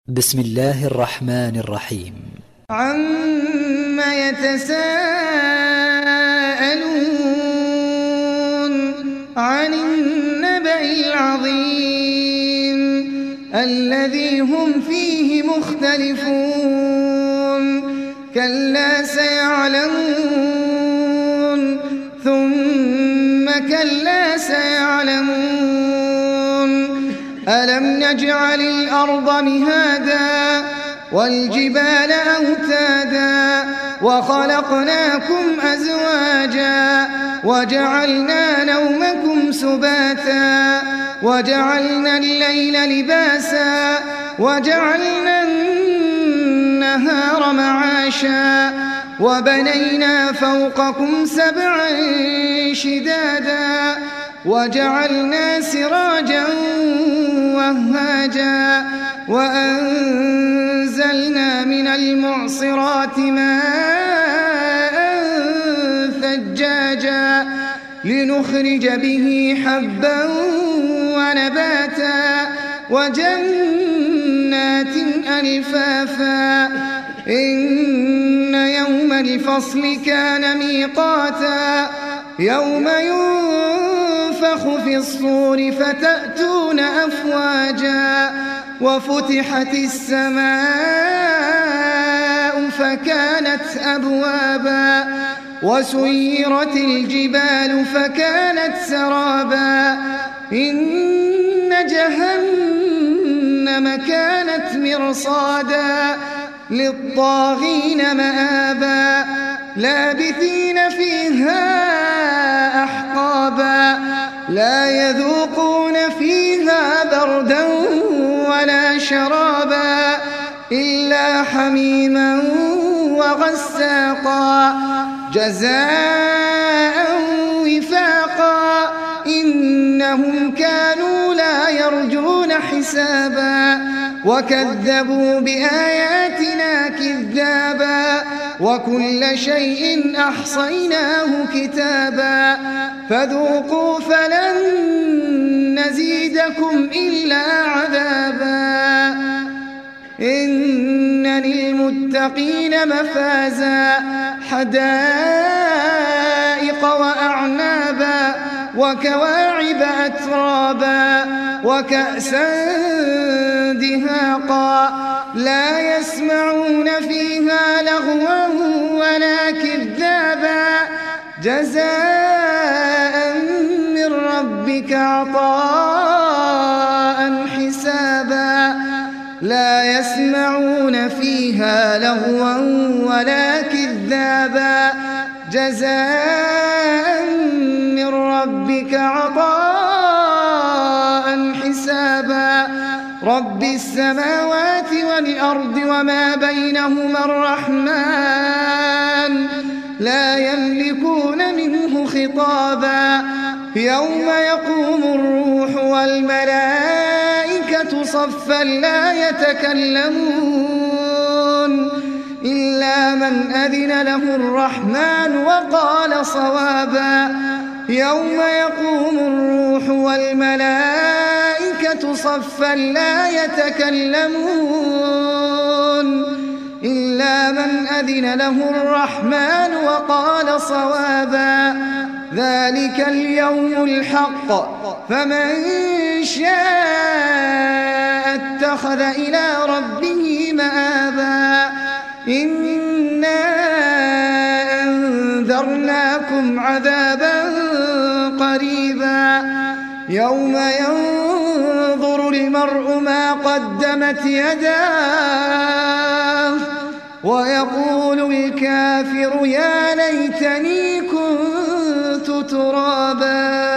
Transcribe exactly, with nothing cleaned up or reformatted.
بسم الله الرحمن الرحيم. عَمَّ يَتَسَاءَلُونَ عَنِ النَّبَإِ الْعَظِيمِ الَّذِي هُمْ فِيهِ مُخْتَلِفُونَ كَلَّا سَيَعْلَمُونَ ثُمَّ كَلَّا سَيَعْلَمُونَ أَلَمْ نَجْعَلِ الْأَرْضَ مِهَادًا وَالْجِبَالَ أَوْتَادًا وَخَلَقْنَاكُمْ أَزْوَاجًا وَجَعَلْنَا نَوْمَكُمْ سُبَاتًا وَجَعَلْنَا اللَّيْلَ لِبَاسًا وَجَعَلْنَا النَّهَارَ مَعَاشًا وَبَنَيْنَا فَوْقَكُمْ سَبْعًا شِدَادًا وَجَعَلْنَا سِرَاجًا وَهَّاجًا وَأَنزَلْنَا مِنَ الْمُعْصِرَاتِ مَاءً ثَجَّاجًا لِنُخْرِجَ بِهِ حَبًّا وَنَبَاتًا وَجَنَّاتٍ أَلْفَافًا إِنَّ يَوْمَ الْفَصْلِ كَانَ مِيقَاتًا يَوْمَ يُنفَخُ فِي الصُّورِ فَتَأْتُونَ أَفْوَاجًا وَفُتِحَتِ السَّمَاءُ فَكَانَتْ أَبْوَابًا وَسُيِّرَتِ الْجِبَالُ فَكَانَتْ سَرَابًا إِنَّ جَهَنَّمَ كَانَتْ مِرْصَادًا لِلطَّاغِينَ مَآبًا لَابِثِينَ فِيهَا أَحْقَابًا لَا يَذُوقُونَ فِيهَا بَرْدًا وَلَا شَرَابًا إِلَّا حَمِيمًا وَغَسَّاقًا جَزَاءً وِفَاقًا إِنَّهُمْ كَانُوا لا يَرْجُونَ حِسَابًا وَكَذَّبُوا بِآيَاتِنَا كِذَّابًا وَكُلَّ شَيْءٍ أَحْصَيْنَاهُ كِتَابًا فَذُوقُوا فَلَن نَّزِيدَكُمْ إِلَّا عَذَابًا إِنَّ لِلْمُتَّقِينَ مَفَازًا حَدَائِقَ وَأَعْنَابًا وَكَوَاعِبَ أَتْرَابًا وَكَأْسًا دِهَاقًا لَا يَسْمَعُونَ فِيهَا لَغْوًا وَلَا كِذَّابًا جَزَاءً مِّن رَّبِّكَ عَطَاءً حِسَابًا لَا يَسْمَعُونَ فِيهَا لَغْوًا وَلَا كِذَّابًا جَزَاءً مِّن رَّبِّكَ عَطَاءً حِسَابًا رَبِّ السَّمَاوَاتِ وَالْأَرْضِ وَمَا بَيْنَهُمَا الرَّحْمَٰنُ لَا يَمْلِكُونَ مِنْهُ خِطَابًا يَوْمَ يَقُومُ الرُّوحُ وَالْمَلَائِكَةُ صَفًّا لَّا يَتَكَلَّمُونَ إِلَّا مَنْ أَذِنَ لَهُ الرَّحْمَٰنُ وَقَالَ صَوَابًا يَوْمَ يَقُومُ الرُّوحُ وَالْمَلَائِكَةُ صَفًّا لَّا يَتَكَلَّمُونَ إِلَّا مَنْ أَذِنَ لَهُ الرَّحْمَٰنُ وَقَالَ صَوَابًا ذَلِكَ الْيَوْمُ الْحَقُّ فَمَن شَاءَ اتَّخَذَ إِلَىٰ رَبِّهِ مَآبًا إِنَّا أَنذَرْنَاكُمْ عَذَابًا قَرِيبًا يَوْمَ يَنظُرُ الْمَرْءُ مَا قَدَّمَتْ يَدَاهُ وَيَقُولُ الْكَافِرُ يَا لَيْتَنِي كُنتُ تُرَابًا.